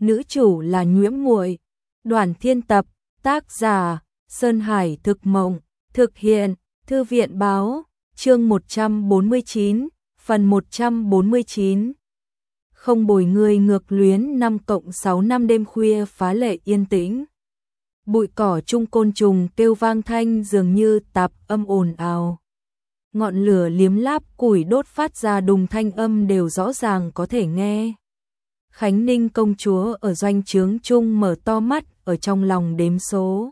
nữ chủ là Nhuễm Muội. Đoàn Thiên Tập, tác giả Sơn Hải Thực Mộng, thực hiện Thư viện Báo, chương 149, phần 149. Không bồi người ngược luyến 5+6 năm đêm khuya phá lệ yên tĩnh. Bụi cỏ chung côn trùng kêu vang thanh dường như tạp âm ồn ào. Ngọn lửa liếm láp củi đốt phát ra đùng thanh âm đều rõ ràng có thể nghe. Khánh Ninh công chúa ở doanh trướng chung mở to mắt ở trong lòng đếm số.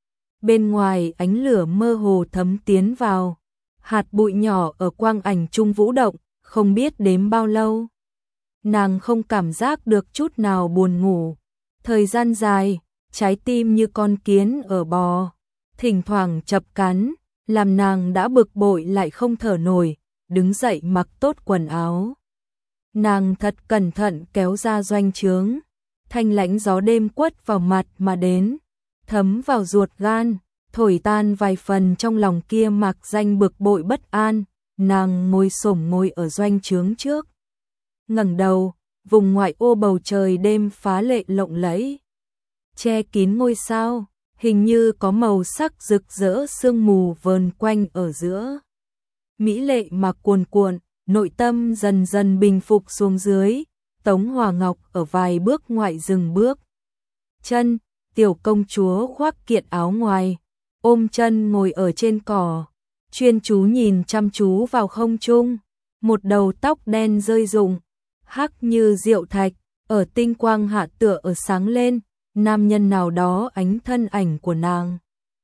Bên ngoài ánh lửa mơ hồ thấm tiến vào. Hạt bụi nhỏ ở quang ảnh trung vũ động, không biết đếm bao lâu. Nàng không cảm giác được chút nào buồn ngủ. Thời gian dài, trái tim như con kiến ở bò. Thỉnh thoảng chập cắn, làm nàng đã bực bội lại không thở nổi, đứng dậy mặc tốt quần áo. Nàng thật cẩn thận kéo ra doanh trướng. Thanh lãnh gió đêm quất vào mặt mà đến, thấm vào ruột gan, thổi tan vài phần trong lòng kia mạc danh bực bội bất an. Nàng ngồi xổm ngồi ở doanh trướng trước, ngẩng đầu, vùng ngoại ô bầu trời đêm phá lệ lộng lẫy, che kín ngôi sao, hình như có màu sắc rực rỡ sương mù vờn quanh ở giữa. Mỹ lệ mà cuồn cuộn, nội tâm dần dần bình phục xuống dưới. Tống Hòa Ngọc ở vài bước ngoại dừng bước chân, tiểu công chúa khoác kiện áo ngoài, ôm chân ngồi ở trên cỏ, chuyên chú nhìn chăm chú vào không trung. Một đầu tóc đen rơi rụng, hắc như diệu thạch, ở tinh quang hạ tựa ở sáng lên. Nam nhân nào đó ánh thân ảnh của nàng,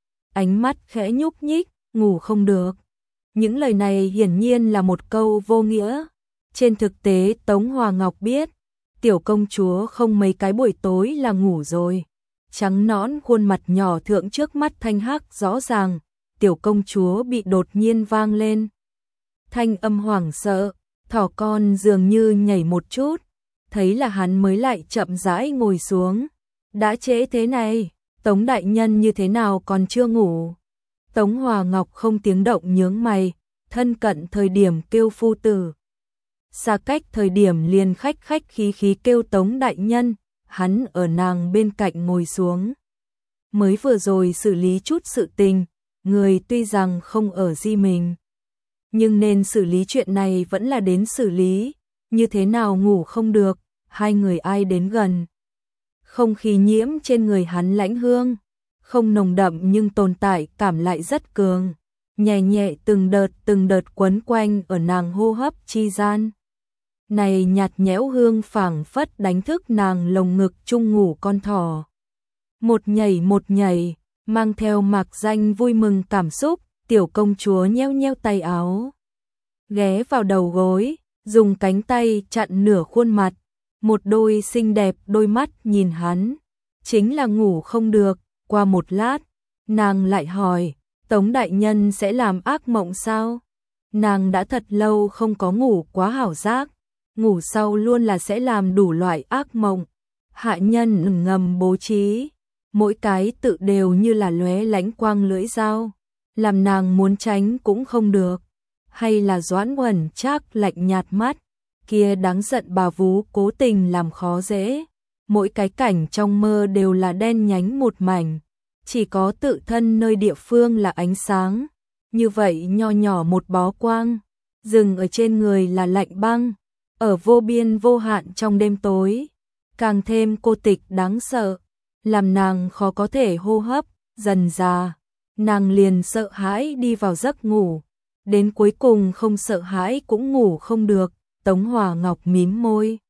ánh mắt khẽ nhúc nhích, ngủ không được. Những lời này hiển nhiên là một câu vô nghĩa. Trên thực tế Tống Hòa Ngọc biết, tiểu công chúa không mấy cái buổi tối là ngủ rồi. Trắng nõn khuôn mặt nhỏ thượng trước mắt thanh hắc rõ ràng, tiểu công chúa bị đột nhiên vang lên. Thanh âm hoảng sợ, thỏ con dường như nhảy một chút, thấy là hắn mới lại chậm rãi ngồi xuống. Đã trễ thế này, Tống đại nhân như thế nào còn chưa ngủ? Tống Hòa Ngọc không tiếng động nhướng mày, thân cận thời điểm kêu phu tử, xa cách thời điểm liền khách khách khí khí kêu Tống đại nhân. Hắn ở nàng bên cạnh ngồi xuống. Mới vừa rồi xử lý chút sự tình, người tuy rằng không ở di mình, nhưng nên xử lý chuyện này vẫn là đến xử lý. Như thế nào ngủ không được, hai người ai đến gần. Không khí nhiễm trên người hắn lãnh hương, không nồng đậm nhưng tồn tại cảm lại rất cường, nhẹ nhẹ từng đợt quấn quanh ở nàng hô hấp chi gian. Này nhạt nhẽo hương phảng phất đánh thức nàng lồng ngực chung ngủ con thỏ. Một nhảy, mang theo mạc danh vui mừng cảm xúc, tiểu công chúa nheo nheo tay áo, ghé vào đầu gối, dùng cánh tay chặn nửa khuôn mặt. Một đôi xinh đẹp đôi mắt nhìn hắn, chính là ngủ không được. Qua một lát, nàng lại hỏi, Tống đại nhân sẽ làm ác mộng sao? Nàng đã thật lâu không có ngủ quá hảo giác, ngủ sau luôn là sẽ làm đủ loại ác mộng. Hạ nhân ngầm bố trí, mỗi cái tự đều như là lóe lánh quang lưỡi dao, làm nàng muốn tránh cũng không được. Hay là Doãn Uẩn Trác lạnh nhạt mắt, kia đáng giận bà vú cố tình làm khó dễ. Mỗi cái cảnh trong mơ đều là đen nhánh một mảnh, chỉ có tự thân nơi địa phương là ánh sáng. Như vậy nho nhỏ một bó quang, dừng ở trên người là lạnh băng, ở vô biên vô hạn trong đêm tối, càng thêm cô tịch đáng sợ, làm nàng khó có thể hô hấp. Dần dà, nàng liền sợ hãi đi vào giấc ngủ, đến cuối cùng không sợ hãi cũng ngủ không được. Tống Hòa Ngọc mím môi.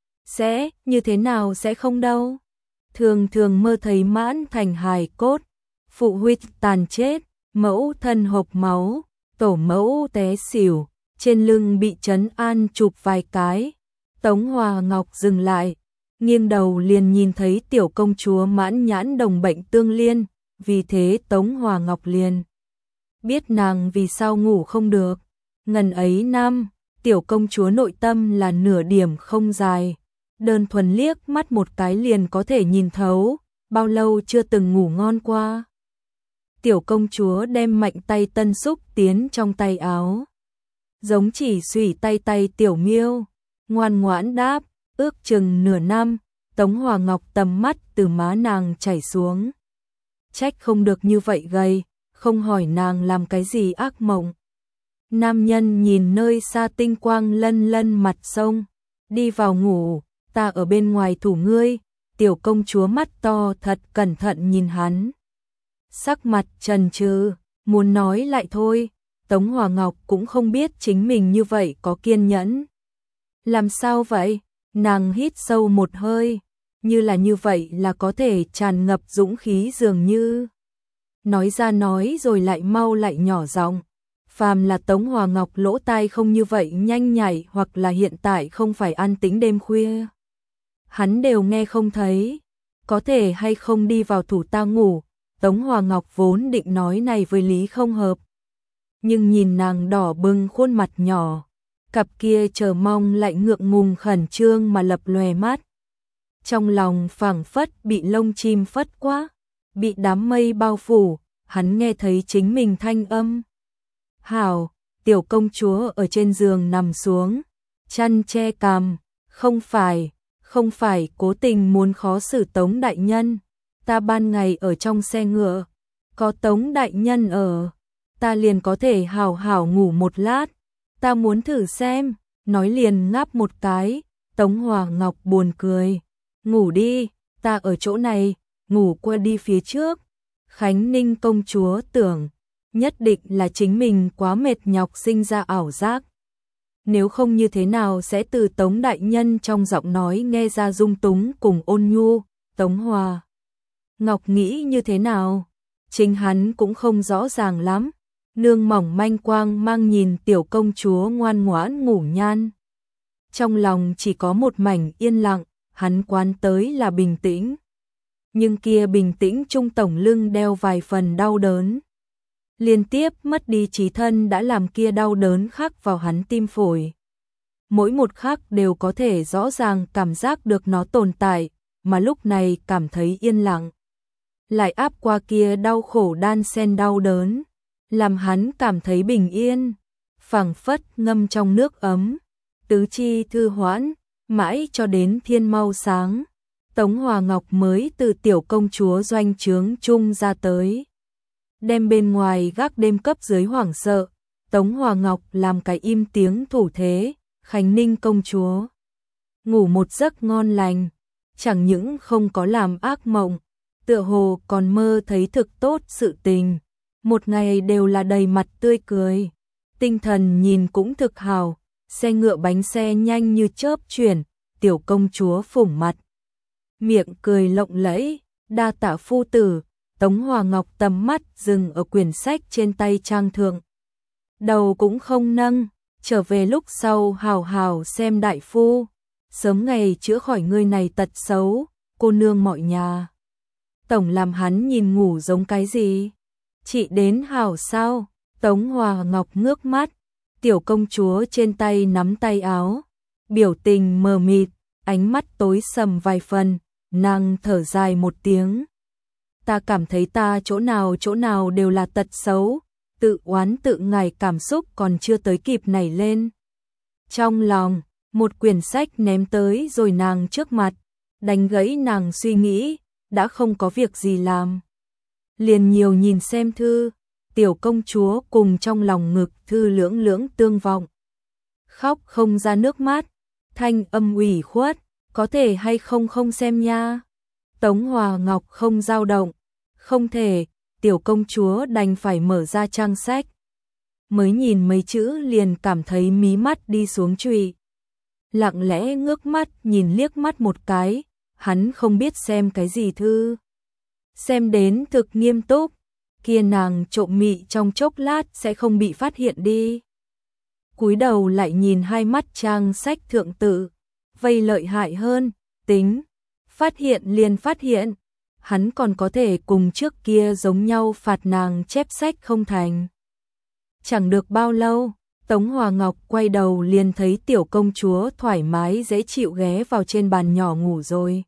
Sẽ, như thế nào sẽ không đâu. Thường thường mơ thấy Mãn Thành hài cốt, phụ huynh tàn chết, mẫu thân hộc máu, tổ mẫu té xỉu, trên lưng bị trấn an chụp vài cái. Tống Hòa Ngọc dừng lại, nghiêng đầu liền nhìn thấy tiểu công chúa mãn nhãn đồng bệnh tương liên, vì thế Tống Hòa Ngọc liền biết nàng vì sao ngủ không được. Ngần ấy năm, tiểu công chúa nội tâm là nửa điểm không dài, đơn thuần liếc mắt một cái liền có thể nhìn thấu, bao lâu chưa từng ngủ ngon qua. Tiểu công chúa đem mạnh tay tân xúc tiến trong tay áo, giống chỉ xủy tay tiểu miêu, ngoan ngoãn đáp, ước chừng nửa năm. Tống Hòa Ngọc tầm mắt từ má nàng chảy xuống. Trách không được như vậy gầy, không hỏi nàng làm cái gì ác mộng. Nam nhân nhìn nơi xa tinh quang lân lân mặt sông, đi vào ngủ, ta ở bên ngoài thủ ngươi. Tiểu công chúa mắt to thật cẩn thận nhìn hắn. Sắc mặt chần chừ, muốn nói lại thôi. Tống Hòa Ngọc cũng không biết chính mình như vậy có kiên nhẫn. Làm sao vậy? Nàng hít sâu một hơi, như là như vậy là có thể tràn ngập dũng khí dường như. Nói ra nói rồi lại mau lại nhỏ giọng. Phàm là Tống Hòa Ngọc lỗ tai không như vậy nhanh nhảy hoặc là hiện tại không phải an tĩnh đêm khuya. Hắn đều nghe không thấy, có thể hay không đi vào thủ ta ngủ. Tống Hòa Ngọc vốn định nói này với lý không hợp. Nhưng nhìn nàng đỏ bừng khuôn mặt nhỏ, cặp kia chờ mong lại ngượng ngùng khẩn trương mà lập lòe mắt. Trong lòng phảng phất bị lông chim phất quá, bị đám mây bao phủ, hắn nghe thấy chính mình thanh âm. Hảo, tiểu công chúa ở trên giường nằm xuống, chăn che cằm, không phải cố tình muốn khó xử Tống đại nhân, ta ban ngày ở trong xe ngựa, có Tống đại nhân ở, ta liền có thể hảo hảo ngủ một lát, ta muốn thử xem, nói liền ngáp một cái. Tống Hòa Ngọc buồn cười, ngủ đi, ta ở chỗ này, ngủ qua đi phía trước. Khánh Ninh công chúa tưởng, nhất định là chính mình quá mệt nhọc sinh ra ảo giác. Nếu không như thế nào sẽ từ Tống đại nhân trong giọng nói nghe ra dung túng cùng ôn nhu. Tống Hòa Ngọc nghĩ như thế nào? Chính hắn cũng không rõ ràng lắm. Nương mỏng manh quang mang nhìn tiểu công chúa ngoan ngoãn ngủ nhan. Trong lòng chỉ có một mảnh yên lặng, hắn quán tới là bình tĩnh. Nhưng kia bình tĩnh trung tổng lưng đeo vài phần đau đớn. Liên tiếp mất đi trí thân đã làm kia đau đớn khắc vào hắn tim phổi. Mỗi một khắc đều có thể rõ ràng cảm giác được nó tồn tại, mà lúc này cảm thấy yên lặng. Lại áp qua kia đau khổ đan xen đau đớn, làm hắn cảm thấy bình yên, phảng phất ngâm trong nước ấm, tứ chi thư hoãn, mãi cho đến thiên mau sáng. Tống Hòa Ngọc mới từ tiểu công chúa doanh trướng chung ra tới. Đem bên ngoài gác đêm cấp dưới hoảng sợ, Tống Hòa Ngọc làm cái im tiếng thủ thế. Khánh Ninh công chúa ngủ một giấc ngon lành, chẳng những không có làm ác mộng, tựa hồ còn mơ thấy thực tốt sự tình, một ngày đều là đầy mặt tươi cười, tinh thần nhìn cũng thực hào, xe ngựa bánh xe nhanh như chớp chuyển, tiểu công chúa phủng mặt, miệng cười lộng lẫy, đa tạ phu tử. Tống Hòa Ngọc tầm mắt dừng ở quyển sách trên tay trang thượng, đầu cũng không nâng. Trở về lúc sau hào hào xem đại phu, sớm ngày chữa khỏi ngươi này tật xấu, cô nương mọi nhà. Tổng làm hắn nhìn ngủ giống cái gì? Chị đến hảo sao? Tống Hòa Ngọc ngước mắt, tiểu công chúa trên tay nắm tay áo, biểu tình mờ mịt, ánh mắt tối sầm vài phần, nàng thở dài một tiếng. Ta cảm thấy ta chỗ nào đều là tật xấu. Tự oán tự ngài cảm xúc còn chưa tới kịp nảy lên. Trong lòng, một quyển sách ném tới rồi nàng trước mặt, đánh gãy nàng suy nghĩ, đã không có việc gì làm. Liền nhiều nhìn xem thư, tiểu công chúa cùng trong lòng ngực thư lưỡng lưỡng tương vọng. Khóc không ra nước mắt, thanh âm ủy khuất, có thể hay không không xem nha. Tống Hòa Ngọc không dao động, không thể. Tiểu công chúa đành phải mở ra trang sách. Mới nhìn mấy chữ liền cảm thấy mí mắt đi xuống trụy. Lặng lẽ ngước mắt nhìn liếc mắt một cái, hắn không biết xem cái gì thư. Xem đến thực nghiêm túc, kia nàng trộm mị trong chốc lát sẽ không bị phát hiện đi. Cúi đầu lại nhìn hai mắt trang sách thượng tự, vây lợi hại hơn, tính, phát hiện liền phát hiện. Hắn còn có thể cùng trước kia giống nhau phạt nàng chép sách không thành. Chẳng được bao lâu, Tống Hòa Ngọc quay đầu liền thấy tiểu công chúa thoải mái dễ chịu ghé vào trên bàn nhỏ ngủ rồi.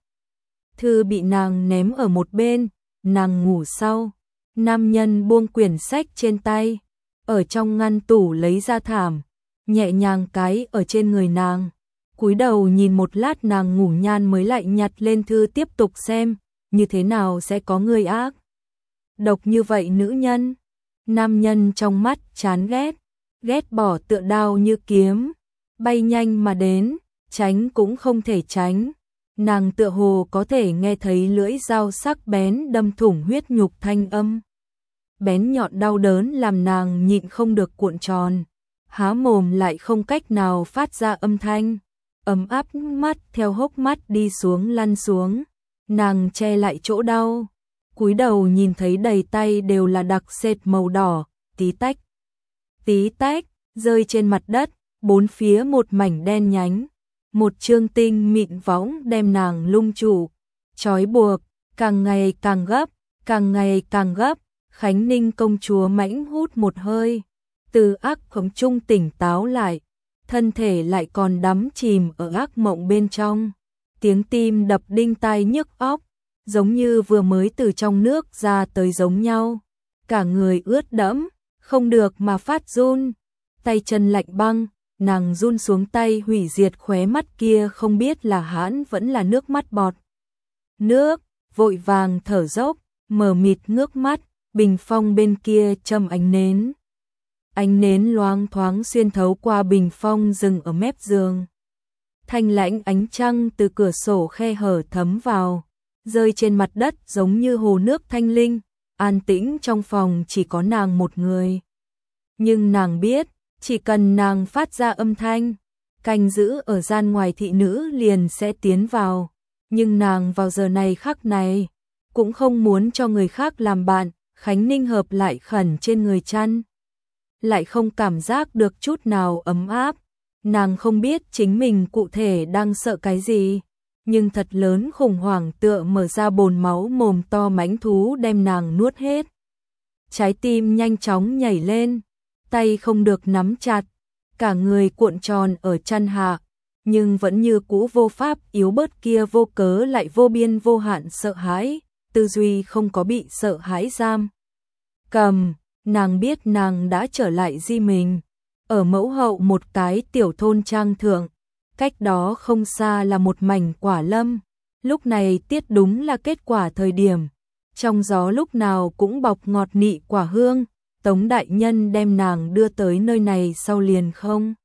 Thư bị nàng ném ở một bên, nàng ngủ sau. Nam nhân buông quyển sách trên tay, ở trong ngăn tủ lấy ra thảm, nhẹ nhàng cái ở trên người nàng. Cúi đầu nhìn một lát nàng ngủ nhan mới lại nhặt lên thư tiếp tục xem, như thế nào sẽ có người ác độc như vậy nữ nhân. Nam nhân trong mắt chán ghét, ghét bỏ tựa đao như kiếm, bay nhanh mà đến, tránh cũng không thể tránh. Nàng tựa hồ có thể nghe thấy lưỡi dao sắc bén đâm thủng huyết nhục thanh âm. Bén nhọn đau đớn làm nàng nhịn không được cuộn tròn, há mồm lại không cách nào phát ra âm thanh. Ấm áp mắt theo hốc mắt đi xuống lăn xuống, nàng che lại chỗ đau, cúi đầu nhìn thấy đầy tay đều là đặc sệt màu đỏ, tí tách, rơi trên mặt đất, bốn phía một mảnh đen nhánh. Một chương tinh mịn võng đem nàng lung trụ, trói buộc, càng ngày càng gấp, càng ngày càng gấp. Khánh Ninh công chúa mãnh hút một hơi, từ ác khống trung tỉnh táo lại, thân thể lại còn đắm chìm ở ác mộng bên trong. Tiếng tim đập đinh tai nhức óc, giống như vừa mới từ trong nước ra tới giống nhau. Cả người ướt đẫm, không được mà phát run, tay chân lạnh băng, nàng run xuống tay hủy diệt khóe mắt kia không biết là hãn vẫn là nước mắt bọt. Nước, vội vàng thở dốc, mờ mịt ngước mắt, bình phong bên kia châm ánh nến. Ánh nến loáng thoáng xuyên thấu qua bình phong dừng ở mép giường. Thanh lãnh ánh trăng từ cửa sổ khe hở thấm vào, rơi trên mặt đất giống như hồ nước thanh linh, an tĩnh trong phòng chỉ có nàng một người. Nhưng nàng biết, chỉ cần nàng phát ra âm thanh, canh giữ ở gian ngoài thị nữ liền sẽ tiến vào. Nhưng nàng vào giờ này khắc này, cũng không muốn cho người khác làm bạn. Khánh Ninh hợp lại khẩn trên người chăn, lại không cảm giác được chút nào ấm áp. Nàng không biết chính mình cụ thể đang sợ cái gì, nhưng thật lớn khủng hoảng tựa mở ra bồn máu mồm to mãnh thú đem nàng nuốt hết. Trái tim nhanh chóng nhảy lên, tay không được nắm chặt, cả người cuộn tròn ở chăn hạ, nhưng vẫn như cũ vô pháp yếu bớt kia vô cớ lại vô biên vô hạn sợ hãi. Tư duy không có bị sợ hãi giam cầm, nàng biết nàng đã trở lại di mình, ở mẫu hậu một cái tiểu thôn trang thượng, cách đó không xa là một mảnh quả lâm, lúc này tiết đúng là kết quả thời điểm, trong gió lúc nào cũng bọc ngọt nị quả hương. Tống đại nhân đem nàng đưa tới nơi này sau liền không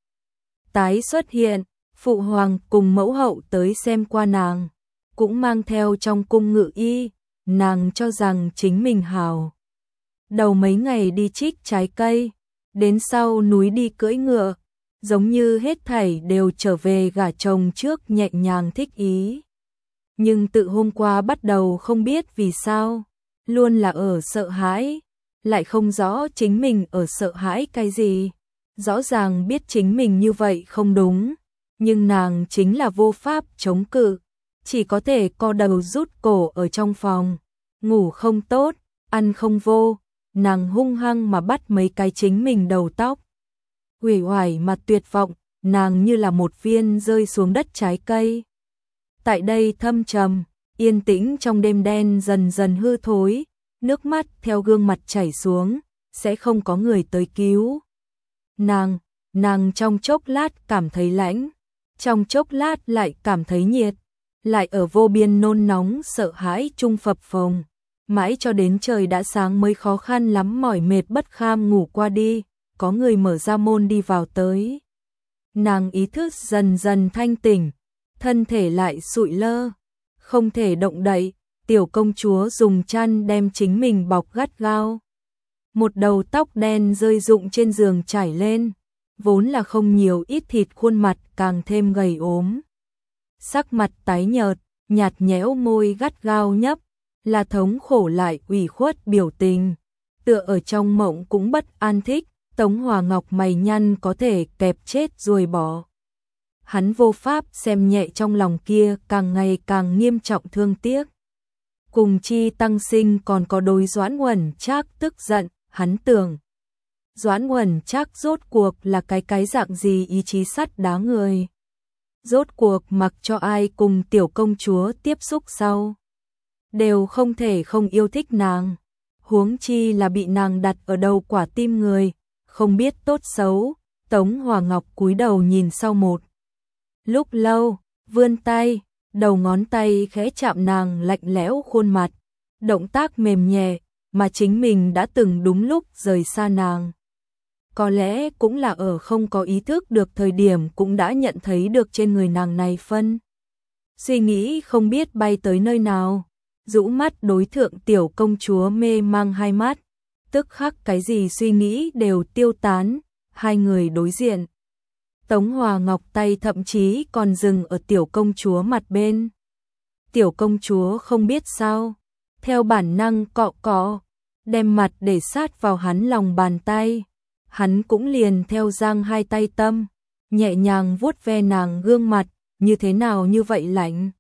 tái xuất hiện, phụ hoàng cùng mẫu hậu tới xem qua nàng, cũng mang theo trong cung ngự y. Nàng cho rằng chính mình hào. Đầu mấy ngày đi trích trái cây, đến sau núi đi cưỡi ngựa, giống như hết thảy đều trở về gả chồng trước nhẹ nhàng thích ý. Nhưng tự hôm qua bắt đầu không biết vì sao, luôn là ở sợ hãi, lại không rõ chính mình ở sợ hãi cái gì. Rõ ràng biết chính mình như vậy không đúng, nhưng nàng chính là vô pháp chống cự. Chỉ có thể co đầu rút cổ ở trong phòng, ngủ không tốt, ăn không vô, nàng hung hăng mà bắt mấy cái chính mình đầu tóc. Uể oải mà tuyệt vọng, nàng như là một viên rơi xuống đất trái cây. Tại đây thâm trầm, yên tĩnh trong đêm đen dần dần hư thối, nước mắt theo gương mặt chảy xuống, sẽ không có người tới cứu. Nàng trong chốc lát cảm thấy lạnh, trong chốc lát lại cảm thấy nhiệt. Lại ở vô biên nôn nóng sợ hãi chung phập phồng, mãi cho đến trời đã sáng mới khó khăn lắm mỏi mệt bất kham ngủ qua đi, có người mở ra môn đi vào tới. Nàng ý thức dần dần thanh tỉnh, thân thể lại sụi lơ, không thể động đậy, tiểu công chúa dùng chăn đem chính mình bọc gắt gao. Một đầu tóc đen rơi rụng trên giường trải lên, vốn là không nhiều ít thịt khuôn mặt càng thêm gầy ốm. Sắc mặt tái nhợt, nhạt nhẽo môi gắt gao nhấp, là thống khổ lại ủy khuất biểu tình. Tựa ở trong mộng cũng bất an thích, Tống Hòa Ngọc mày nhăn có thể kẹp chết rồi bỏ. Hắn vô pháp xem nhẹ trong lòng kia càng ngày càng nghiêm trọng thương tiếc. Cùng chi tăng sinh còn có đối Doãn Uẩn Trác tức giận, hắn tưởng. Doãn Uẩn Trác rốt cuộc là cái dạng gì ý chí sắt đá người. Rốt cuộc mặc cho ai cùng tiểu công chúa tiếp xúc sau, đều không thể không yêu thích nàng. Huống chi là bị nàng đặt ở đầu quả tim người, không biết tốt xấu. Tống Hòa Ngọc cúi đầu nhìn sau một lúc lâu, vươn tay, đầu ngón tay khẽ chạm nàng lạnh lẽo khuôn mặt, động tác mềm nhẹ, mà chính mình đã từng đúng lúc rời xa nàng. Có lẽ cũng là ở không có ý thức được thời điểm cũng đã nhận thấy được trên người nàng này phân. Suy nghĩ không biết bay tới nơi nào, rũ mắt đối thượng tiểu công chúa mê mang hai mắt, tức khắc cái gì suy nghĩ đều tiêu tán, hai người đối diện. Tống Hòa Ngọc tay thậm chí còn dừng ở tiểu công chúa mặt bên. Tiểu công chúa không biết sao, theo bản năng cọ cọ, đem mặt để sát vào hắn lòng bàn tay. Hắn cũng liền theo giang hai tay tâm, nhẹ nhàng vuốt ve nàng gương mặt, như thế nào như vậy lạnh.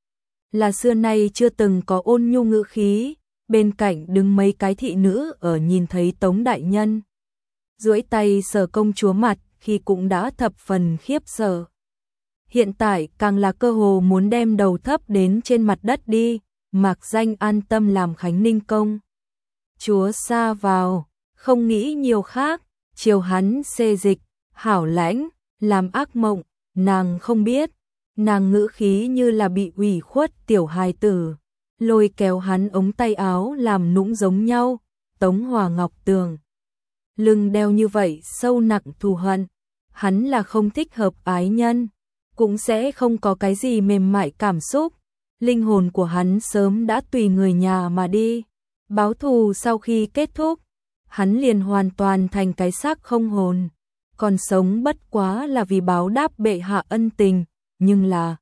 Là xưa nay chưa từng có ôn nhu ngữ khí, bên cạnh đứng mấy cái thị nữ ở nhìn thấy Tống đại nhân. Duỗi tay sờ công chúa mặt khi cũng đã thập phần khiếp sợ. Hiện tại càng là cơ hồ muốn đem đầu thấp đến trên mặt đất đi, mạc danh an tâm làm Khánh Ninh công. Chúa xa vào, không nghĩ nhiều khác, chiều hắn xê dịch, hảo lãnh, làm ác mộng, nàng không biết. Nàng ngữ khí như là bị ủy khuất tiểu hài tử, lôi kéo hắn ống tay áo làm nũng giống nhau. Tống Hòa Ngọc tường lưng đeo như vậy sâu nặng thù hận, hắn là không thích hợp ái nhân, cũng sẽ không có cái gì mềm mại cảm xúc. Linh hồn của hắn sớm đã tùy người nhà mà đi. Báo thù sau khi kết thúc, hắn liền hoàn toàn thành cái xác không hồn, còn sống bất quá là vì báo đáp bệ hạ ân tình. Nhưng là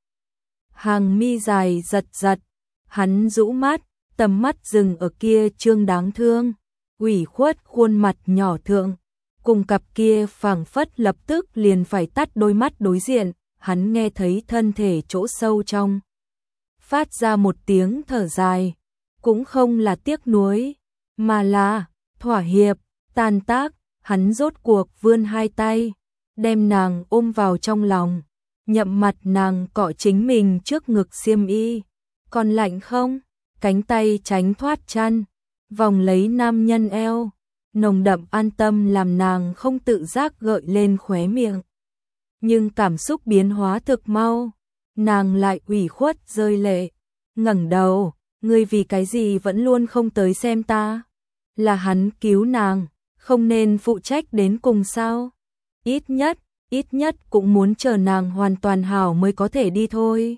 hàng mi dài giật giật, hắn rũ mắt, tầm mắt dừng ở kia trương đáng thương, ủy khuất khuôn mặt nhỏ thượng, cùng cặp kia phảng phất lập tức liền phải tắt đôi mắt đối diện. Hắn nghe thấy thân thể chỗ sâu trong phát ra một tiếng thở dài, cũng không là tiếc nuối, mà là thỏa hiệp, tan tác. Hắn rốt cuộc vươn hai tay, đem nàng ôm vào trong lòng, nhậm mặt nàng cọ chính mình trước ngực xiêm y. Còn lạnh không? Cánh tay tránh thoát chăn, vòng lấy nam nhân eo, nồng đậm an tâm làm nàng không tự giác gợi lên khóe miệng. Nhưng cảm xúc biến hóa thực mau, nàng lại ủy khuất rơi lệ, ngẩng đầu, ngươi vì cái gì vẫn luôn không tới xem ta? Là hắn cứu nàng, không nên phụ trách đến cùng sao? Ít nhất cũng muốn chờ nàng hoàn toàn hảo mới có thể đi thôi.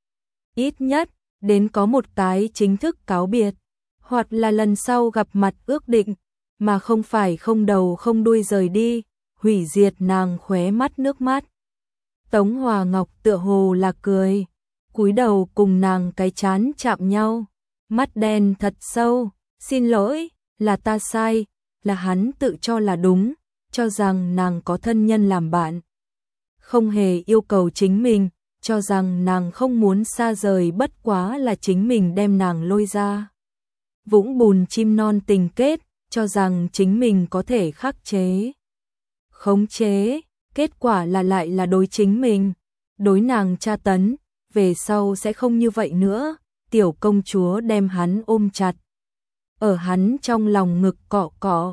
Ít nhất, đến có một cái chính thức cáo biệt, hoặc là lần sau gặp mặt ước định, mà không phải không đầu không đuôi rời đi, hủy diệt nàng khóe mắt nước mắt. Tống Hòa Ngọc tựa hồ là cười, cúi đầu cùng nàng cái chán chạm nhau, mắt đen thật sâu, xin lỗi, là ta sai, là hắn tự cho là đúng, cho rằng nàng có thân nhân làm bạn. Không hề yêu cầu chính mình, cho rằng nàng không muốn xa rời, bất quá là chính mình đem nàng lôi ra. Vũng bùn chim non tình kết, cho rằng chính mình có thể khắc chế, khống chế, kết quả là lại là đối chính mình, đối nàng tra tấn, về sau sẽ không như vậy nữa. Tiểu công chúa đem hắn ôm chặt, ở hắn trong lòng ngực cọ cọ,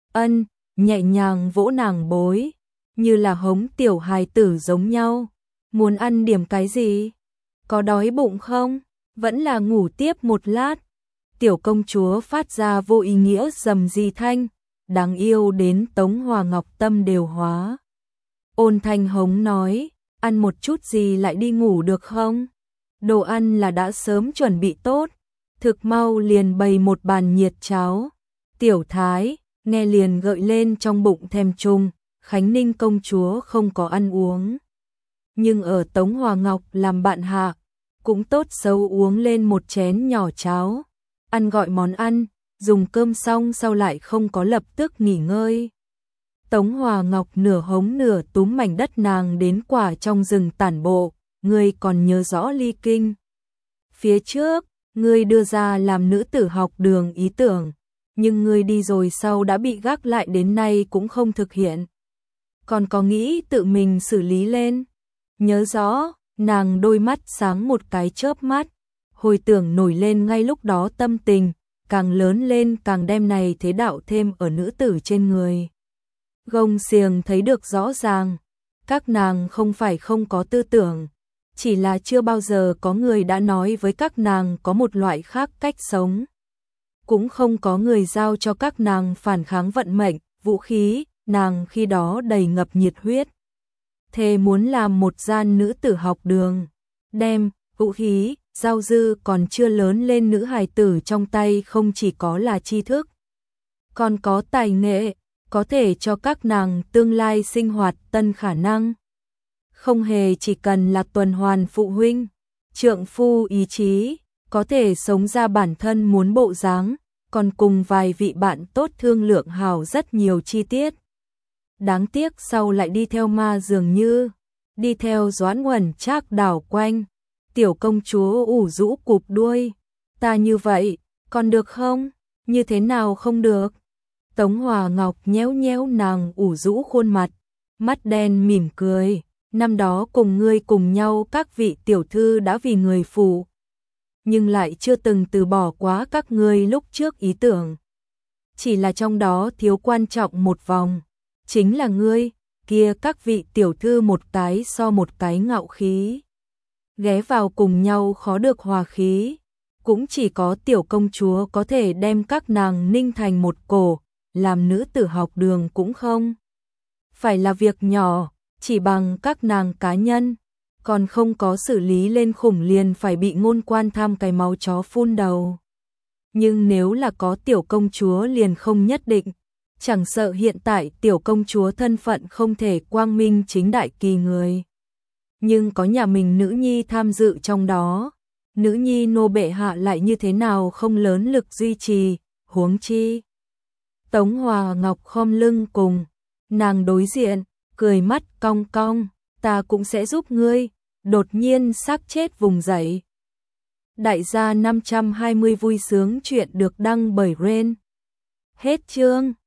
nhẹ nhàng vỗ nàng bối, như là hống tiểu hài tử giống nhau. Muốn ăn điểm cái gì? Có đói bụng không? Vẫn là ngủ tiếp một lát. Tiểu công chúa phát ra vô ý nghĩa rầm rì thanh, đáng yêu đến Tống Hòa Ngọc tâm đều hóa. Ôn thanh hống nói, ăn một chút gì lại đi ngủ được không? Đồ ăn là đã sớm chuẩn bị tốt, thực mau liền bày một bàn nhiệt cháo. Tiểu thái, nghe liền gợi lên trong bụng thèm trùng. Khánh Ninh công chúa không có ăn uống, nhưng ở Tống Hòa Ngọc làm bạn hạ, cũng tốt xấu uống lên một chén nhỏ cháo, ăn gọi món ăn, dùng cơm xong sau lại không có lập tức nghỉ ngơi. Tống Hòa Ngọc nửa hống nửa túm mảnh đất nàng đến quả trong rừng tản bộ. Ngươi còn nhớ rõ ly kinh phía trước, ngươi đưa ra làm nữ tử học đường ý tưởng, nhưng ngươi đi rồi sau đã bị gác lại đến nay cũng không thực hiện. Còn có nghĩ tự mình xử lý lên? Nhớ rõ, nàng đôi mắt sáng một cái chớp mắt, hồi tưởng nổi lên ngay lúc đó tâm tình, càng lớn lên càng đem này thế đạo thêm ở nữ tử trên người. Gông xiềng thấy được rõ ràng, các nàng không phải không có tư tưởng, chỉ là chưa bao giờ có người đã nói với các nàng có một loại khác cách sống. Cũng không có người giao cho các nàng phản kháng vận mệnh, vũ khí, nàng khi đó đầy ngập nhiệt huyết. Thề muốn làm một gian nữ tử học đường, đem vũ khí, giao dư còn chưa lớn lên nữ hài tử trong tay không chỉ có là tri thức, còn có tài nghệ, có thể cho các nàng tương lai sinh hoạt tân khả năng. Không hề chỉ cần là tuần hoàn phụ huynh, trượng phu ý chí, có thể sống ra bản thân muốn bộ dáng, còn cùng vài vị bạn tốt thương lượng hào rất nhiều chi tiết. Đáng tiếc sau lại đi theo ma dường như, đi theo Doãn Uẩn Trác đảo quanh, tiểu công chúa ủ rũ cụp đuôi, ta như vậy, còn được không? Như thế nào không được? Tống Hòa Ngọc nhéo nhéo nàng ủ rũ khuôn mặt, mắt đen mỉm cười, năm đó cùng ngươi cùng nhau các vị tiểu thư đã vì người phụ, nhưng lại chưa từng từ bỏ quá các ngươi lúc trước ý tưởng. Chỉ là trong đó thiếu quan trọng một vòng, chính là ngươi, kia các vị tiểu thư một cái so một cái ngạo khí. Ghé vào cùng nhau khó được hòa khí, cũng chỉ có tiểu công chúa có thể đem các nàng ninh thành một cổ, làm nữ tử học đường cũng không. Phải là việc nhỏ, chỉ bằng các nàng cá nhân, còn không có xử lý lên khủng liền phải bị ngôn quan tham cái máu chó phun đầu. Nhưng nếu là có tiểu công chúa liền không nhất định, chẳng sợ hiện tại tiểu công chúa thân phận không thể quang minh chính đại kỳ người. Nhưng có nhà mình nữ nhi tham dự trong đó, nữ nhi nô bệ hạ lại như thế nào không lớn lực duy trì, huống chi. Tống Hòa Ngọc khom lưng cùng, nàng đối diện, cười mắt cong cong, ta cũng sẽ giúp ngươi, đột nhiên xác chết vùng dậy. Đại gia 520 vui sướng chuyện được đăng bởi Ren. Hết chương.